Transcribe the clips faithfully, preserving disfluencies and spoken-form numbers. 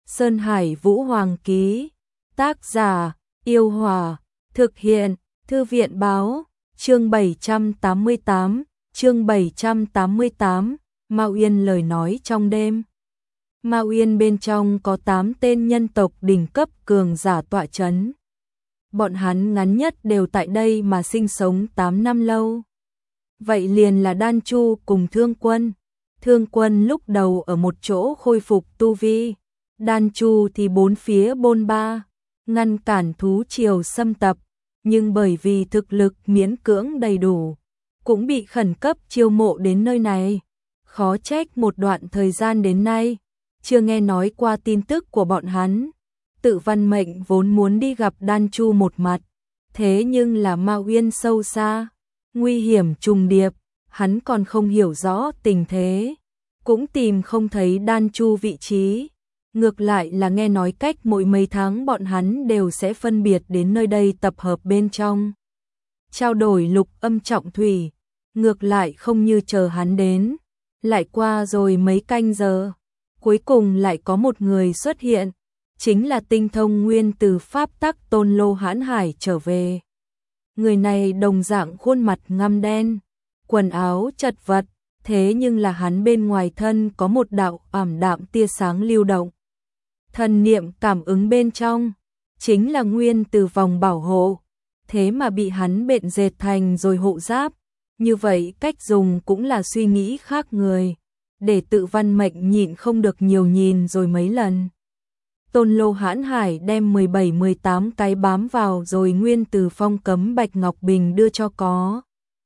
Sơn Hải Vũ Hoàng ký. Tác giả: Yêu Hòa. Thực hiện: Thư viện báo. Chương bảy trăm tám mươi tám. Chương bảy trăm tám mươi tám. Mao Uyên lời nói trong đêm. Mao Uyên bên trong có tám tên nhân tộc đỉnh cấp cường giả tọa chấn. Bọn hắn ngắn nhất đều tại đây mà sinh sống tám năm lâu. Vậy liền là Đan Chu cùng Thương Quân. Thương Quân lúc đầu ở một chỗ khôi phục tu vi, Đan Chu thì bốn phía bôn ba, ngăn cản thú triều xâm tập, nhưng bởi vì thực lực miễn cưỡng đầy đủ, cũng bị khẩn cấp chiêu mộ đến nơi này. Khó trách một đoạn thời gian đến nay, chưa nghe nói qua tin tức của bọn hắn. Tự Văn Mệnh vốn muốn đi gặp Đan Chu một mặt, thế nhưng là Mao Uyên sâu xa, nguy hiểm trùng điệp, hắn còn không hiểu rõ tình thế, cũng tìm không thấy Đan Chu vị trí. Ngược lại là nghe nói cách mỗi mấy tháng bọn hắn đều sẽ phân biệt đến nơi đây tập hợp bên trong, trao đổi lục âm trọng thủy. Ngược lại không như chờ hắn đến, lại qua rồi mấy canh giờ, cuối cùng lại có một người xuất hiện, chính là tinh thông nguyên từ pháp tắc Tôn Lô Hãn Hải trở về. Người này đồng dạng khuôn mặt ngăm đen, quần áo chật vật, thế nhưng là hắn bên ngoài thân có một đạo ảm đạm tia sáng lưu động. Thần niệm cảm ứng bên trong, chính là nguyên từ vòng bảo hộ, thế mà bị hắn bện dệt thành rồi hộ giáp. Như vậy cách dùng cũng là suy nghĩ khác người, để Tự Văn Mệnh nhịn không được nhiều nhìn rồi mấy lần. Tôn Lô Hãn Hải đem mười bảy mười tám cái bám vào rồi nguyên từ phong cấm Bạch Ngọc Bình đưa cho có.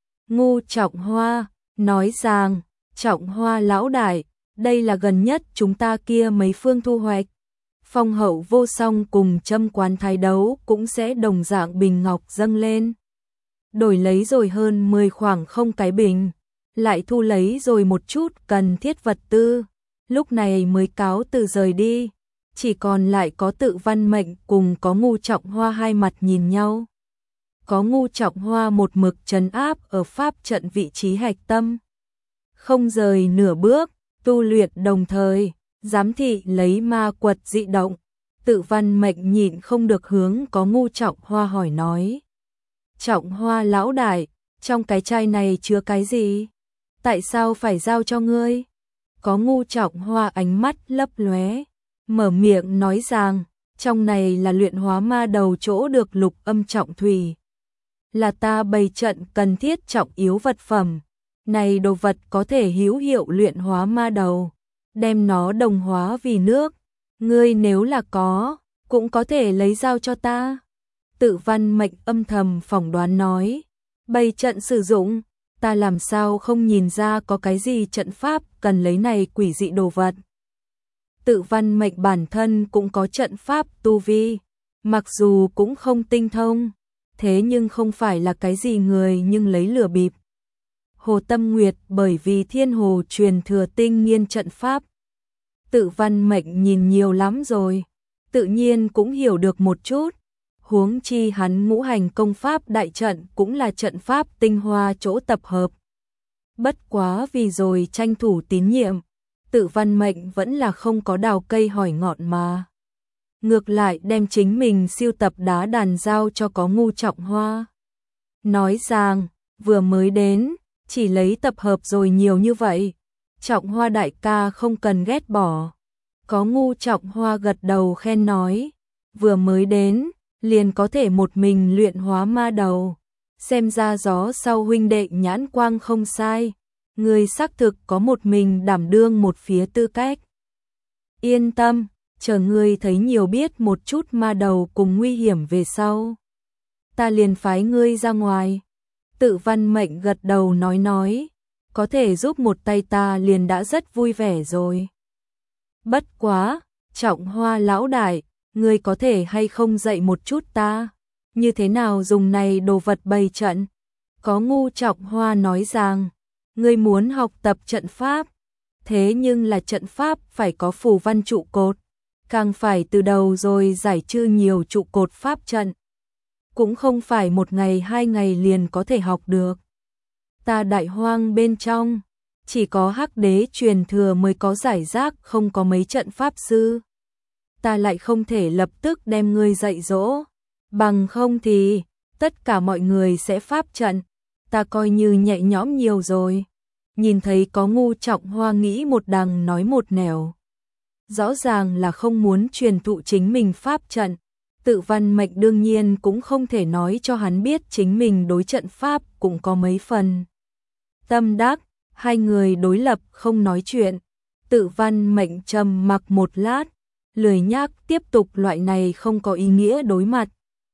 Ngu Trọng Hoa, nói rằng, Trọng Hoa lão đại, đây là gần nhất chúng ta kia mấy phương thu hoạch. Phong Hậu Vô Song cùng Châm Quán Thái Đấu cũng sẽ đồng dạng bình ngọc dâng lên. Đổi lấy rồi hơn mười khoảng không cái bình, lại thu lấy rồi một chút cần thiết vật tư, lúc này mới cáo từ rời đi. Chỉ còn lại có Tự Văn Mệnh cùng có Ngu Trọng Hoa hai mặt nhìn nhau. Có Ngu Trọng Hoa một mực trấn áp ở pháp trận vị trí hạch tâm, không rời nửa bước, tu luyện đồng thời, giám thị lấy ma quật dị động. Tự Văn Mệnh nhịn không được hướng có Ngu Trọng Hoa hỏi nói. Trọng Hoa lão đại, trong cái chai này chứa cái gì? Tại sao phải giao cho ngươi? Có Ngu Trọng Hoa ánh mắt lấp lóe, mở miệng nói rằng, trong này là luyện hóa ma đầu chỗ được lục âm trọng thủy. Là ta bày trận cần thiết trọng yếu vật phẩm. Này đồ vật có thể hữu hiệu luyện hóa ma đầu, đem nó đồng hóa vì nước. Ngươi nếu là có, cũng có thể lấy giao cho ta. Tự Văn Mệnh âm thầm phỏng đoán nói, bày trận sử dụng, ta làm sao không nhìn ra có cái gì trận pháp cần lấy này quỷ dị đồ vật. Tự Văn Mệnh bản thân cũng có trận pháp tu vi, mặc dù cũng không tinh thông, thế nhưng không phải là cái gì người nhưng lấy lửa bịp. Hồ Tâm Nguyệt bởi vì Thiên Hồ truyền thừa tinh nghiên trận pháp. Tự Văn Mệnh nhìn nhiều lắm rồi, tự nhiên cũng hiểu được một chút. Huống chi hắn ngũ hành công pháp đại trận cũng là trận pháp tinh hoa chỗ tập hợp. Bất quá vì rồi tranh thủ tín nhiệm, Tự Văn Mệnh vẫn là không có đào cây hỏi ngọn mà. Ngược lại đem chính mình siêu tập đá đàn giao cho có Ngu Trọng Hoa. Nói rằng, vừa mới đến, chỉ lấy tập hợp rồi nhiều như vậy. Trọng Hoa đại ca không cần ghét bỏ. Có Ngu Trọng Hoa gật đầu khen nói, vừa mới đến, liền có thể một mình luyện hóa ma đầu. Xem ra gió sau huynh đệ nhãn quang không sai. Người xác thực có một mình đảm đương một phía tư cách. Yên tâm, chờ ngươi thấy nhiều biết một chút ma đầu cùng nguy hiểm về sau, ta liền phái ngươi ra ngoài. Tự Văn Mệnh gật đầu nói nói, có thể giúp một tay ta liền đã rất vui vẻ rồi. Bất quá, Trọng Hoa lão đại, ngươi có thể hay không dạy một chút ta, như thế nào dùng này đồ vật bày trận? Có Ngu Trọng Hoa nói rằng, ngươi muốn học tập trận pháp, thế nhưng là trận pháp phải có phù văn trụ cột, càng phải từ đầu rồi giải trừ nhiều trụ cột pháp trận. Cũng không phải một ngày hai ngày liền có thể học được. Ta Đại Hoang bên trong, chỉ có Hắc Đế truyền thừa mới có giải rác, không có mấy trận pháp sư. ta lại không thể lập tức đem ngươi dạy dỗ, bằng không thì tất cả mọi người sẽ pháp trận, ta coi như nhẹ nhõm nhiều rồi. Nhìn thấy có Ngũ Trọng Hoa nghĩ một đằng nói một nẻo, rõ ràng là không muốn truyền thụ chính mình pháp trận. Tự Văn Mệnh đương nhiên cũng không thể nói cho hắn biết chính mình đối trận pháp cũng có mấy phần tâm đắc, hai người đối lập không nói chuyện. Tự Văn Mệnh trầm mặc một lát, lười nhác tiếp tục loại này không có ý nghĩa đối mặt.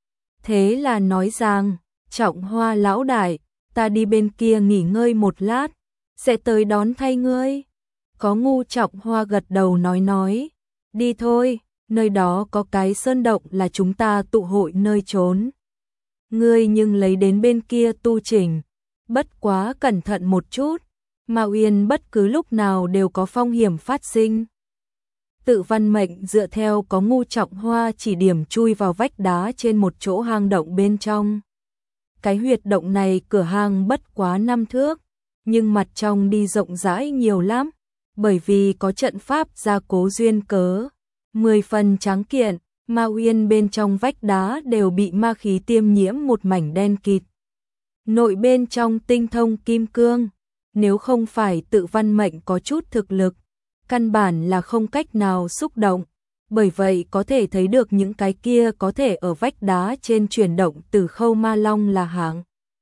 Thế là nói rằng, Trọng Hoa lão đại, ta đi bên kia nghỉ ngơi một lát, sẽ tới đón thay ngươi. Có Ngũ Trọng Hoa gật đầu nói nói, đi thôi, nơi đó có cái sơn động là chúng ta tụ hội nơi trốn. Ngươi nhưng lấy đến bên kia tu chỉnh, bất quá cẩn thận một chút, Mao Uyên bất cứ lúc nào đều có phong hiểm phát sinh. Tự Văn Mệnh dựa theo có Ngũ Trọng Hoa chỉ điểm chui vào vách đá trên một chỗ hang động bên trong. Cái huyệt động này cửa hang bất quá năm thước, nhưng mặt trong đi rộng rãi nhiều lắm, bởi vì có trận pháp gia cố duyên cớ, mười phần tráng kiện, Mao Uyên bên trong vách đá đều bị ma khí tiêm nhiễm một mảnh đen kịt. Nội bên trong tinh thông kim cương, nếu không phải Tự Văn Mệnh có chút thực lực, căn bản là không cách nào xúc động, bởi vậy có thể thấy được những cái kia có thể ở vách đá trên chuyển động từ Khâu Ma Long là hạng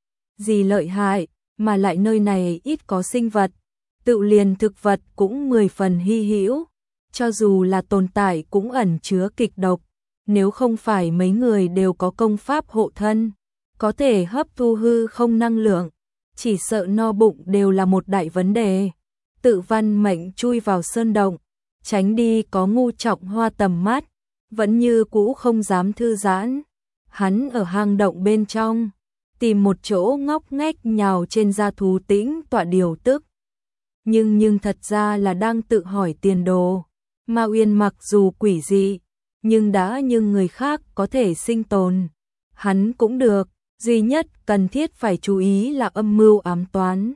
gì lợi hại, mà lại nơi này ít có sinh vật, tự liền thực vật cũng mười phần hy hữu, cho dù là tồn tại cũng ẩn chứa kịch độc, nếu không phải mấy người đều có công pháp hộ thân, có thể hấp thu hư không năng lượng, chỉ sợ no bụng đều là một đại vấn đề. Tự Văn Mệnh chui vào sơn động, tránh đi có Ngũ Trọng Hoa tầm mắt, vẫn như cũ không dám thư giãn. Hắn ở hang động bên trong, tìm một chỗ ngóc ngách nhào trên da thú tĩnh tọa điều tức. Nhưng nhưng thật ra là đang tự hỏi tiền đồ. Mao Uyên mặc dù quỷ dị, nhưng đã nhưng người khác có thể sinh tồn. Hắn cũng được, duy nhất cần thiết phải chú ý là âm mưu ám toán.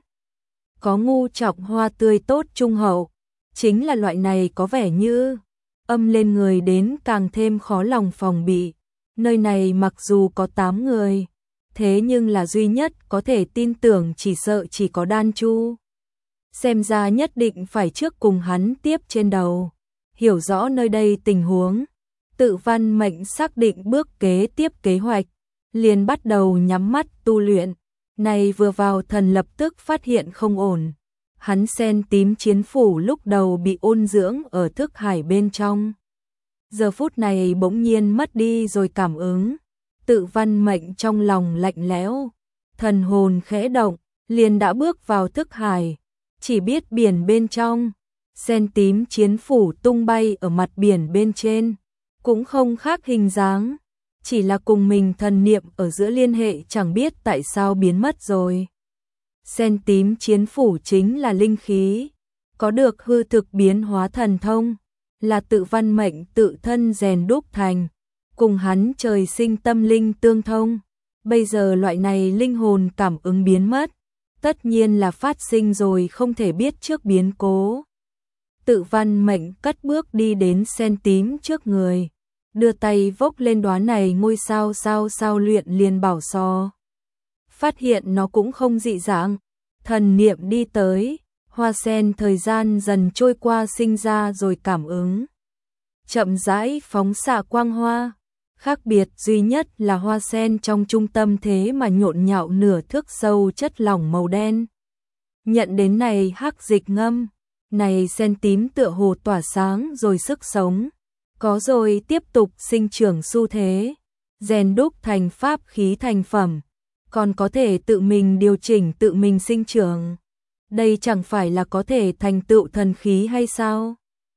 Có Ngũ Trọng Hoa tươi tốt trung hậu, chính là loại này có vẻ như âm lên người đến càng thêm khó lòng phòng bị. Nơi này mặc dù có tám người, thế nhưng là duy nhất có thể tin tưởng chỉ sợ chỉ có Đan Chu. Xem ra nhất định phải trước cùng hắn tiếp trên đầu, hiểu rõ nơi đây tình huống. Tự Văn Mệnh xác định bước kế tiếp kế hoạch, liền bắt đầu nhắm mắt tu luyện. Này vừa vào thần lập tức phát hiện không ổn. Hắn sen tím chiến phủ lúc đầu bị ôn dưỡng ở thức hải bên trong. Giờ phút này bỗng nhiên mất đi rồi cảm ứng. Tự Văn Mệnh trong lòng lạnh lẽo, thần hồn khẽ động, liền đã bước vào thức hải. Chỉ biết biển bên trong, sen tím chiến phủ tung bay ở mặt biển bên trên, cũng không khác hình dáng. Chỉ là cùng mình thần niệm ở giữa liên hệ chẳng biết tại sao biến mất rồi. Sen tím chiến phủ chính là linh khí, có được hư thực biến hóa thần thông, là Tự Văn Mệnh tự thân rèn đúc thành, cùng hắn trời sinh tâm linh tương thông. Bây giờ loại này linh hồn cảm ứng biến mất, tất nhiên là phát sinh rồi không thể biết trước biến cố. Tự Văn Mệnh cất bước đi đến sen tím trước người, đưa tay vốc lên đóa này ngôi sao sao sao luyện liền bảo so. Phát hiện nó cũng không dị dạng, thần niệm đi tới, hoa sen thời gian dần trôi qua sinh ra rồi cảm ứng. Chậm rãi phóng xạ quang hoa, khác biệt duy nhất là hoa sen trong trung tâm thế mà nhộn nhạo nửa thước sâu chất lỏng màu đen. Nhận đến này hắc dịch ngâm, này sen tím tựa hồ tỏa sáng rồi sức sống. Có rồi tiếp tục sinh trưởng xu thế, rèn đúc thành pháp khí thành phẩm, còn có thể tự mình điều chỉnh tự mình sinh trưởng. Đây chẳng phải là có thể thành tựu thần khí hay sao?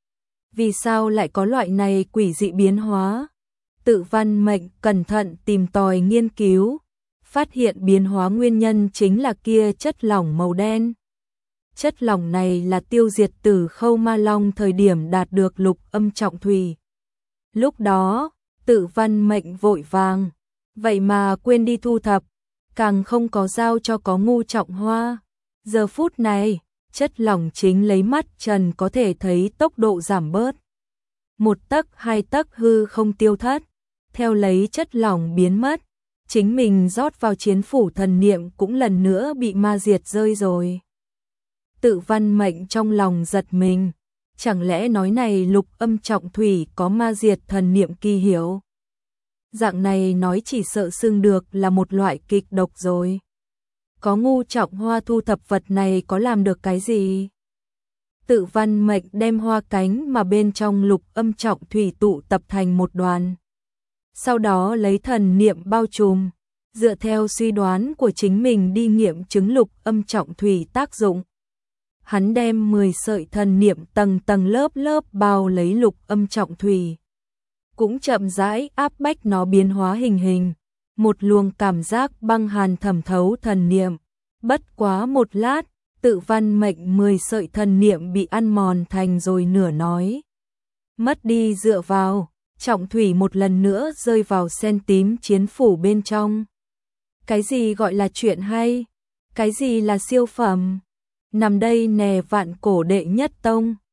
Vì sao lại có loại này quỷ dị biến hóa? Tự Văn Mệnh cẩn thận tìm tòi nghiên cứu, phát hiện biến hóa nguyên nhân chính là kia chất lỏng màu đen. Chất lỏng này là tiêu diệt Tử Khâu Ma Long thời điểm đạt được lục âm trọng thủy. Lúc đó, Tự Văn Mệnh vội vàng, vậy mà quên đi thu thập, càng không có giao cho có Ngũ Trọng Hoa. Giờ phút này, chất lỏng chính lấy mắt trần có thể thấy tốc độ giảm bớt. một tấc hai tấc hư không tiêu thất, theo lấy chất lỏng biến mất, chính mình rót vào chiến phủ thần niệm cũng lần nữa bị ma diệt rơi rồi. Tự Văn Mệnh trong lòng giật mình, chẳng lẽ nói này Lục Âm Trọng Thủy có ma diệt thần niệm kỳ hiểu? Dạng này nói chỉ sợ xưng được là một loại kịch độc rồi. Có ngu Trọng Hoa thu thập vật này có làm được cái gì? Tự Văn Mệnh đem hoa cánh mà bên trong Lục Âm Trọng Thủy tụ tập thành một đoàn. Sau đó lấy thần niệm bao trùm, dựa theo suy đoán của chính mình đi nghiệm chứng Lục Âm Trọng Thủy tác dụng. Hắn đem mười sợi thần niệm tầng tầng lớp lớp bao lấy Lục Âm Trọng Thủy, cũng chậm rãi áp bách nó biến hóa hình hình, một luồng cảm giác băng hàn thẩm thấu thần niệm. Bất quá một lát, Tự Văn Mệnh mười sợi thần niệm bị ăn mòn thành rồi nửa nói. Mất đi dựa vào, Trọng Thủy một lần nữa rơi vào sen tím chiến phủ bên trong. Cái gì gọi là chuyện hay? Cái gì là siêu phẩm? Nằm đây nè vạn cổ đệ nhất tông.